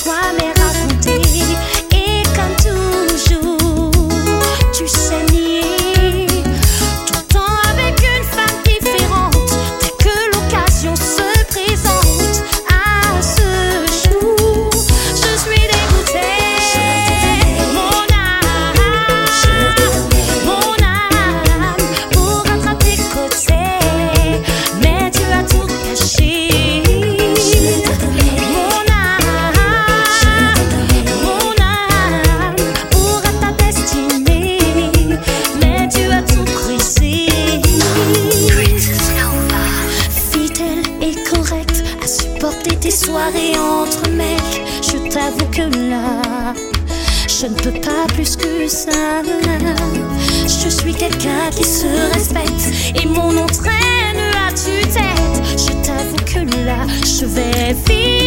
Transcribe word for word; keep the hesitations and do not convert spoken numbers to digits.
l'histoire m'est racontée. Et comme toujours, tu sais nier, tout le temps avec une femme différente. Dès que l'occasion se présente, à ce jour, je suis dégoûtée. Mon âme, mon âme, pour rattraper côté, mais tu as tout caché. Mon âme, mon âme, pour ta destinée, mais tu as tout brisé. Fidèle et correcte à supporter tes soirées entre mecs, je t'avoue que là, je ne peux pas plus que ça. Je suis quelqu'un qui se respecte et mon nom traîne à tue-tête. Je t'avoue que là, je vais vivre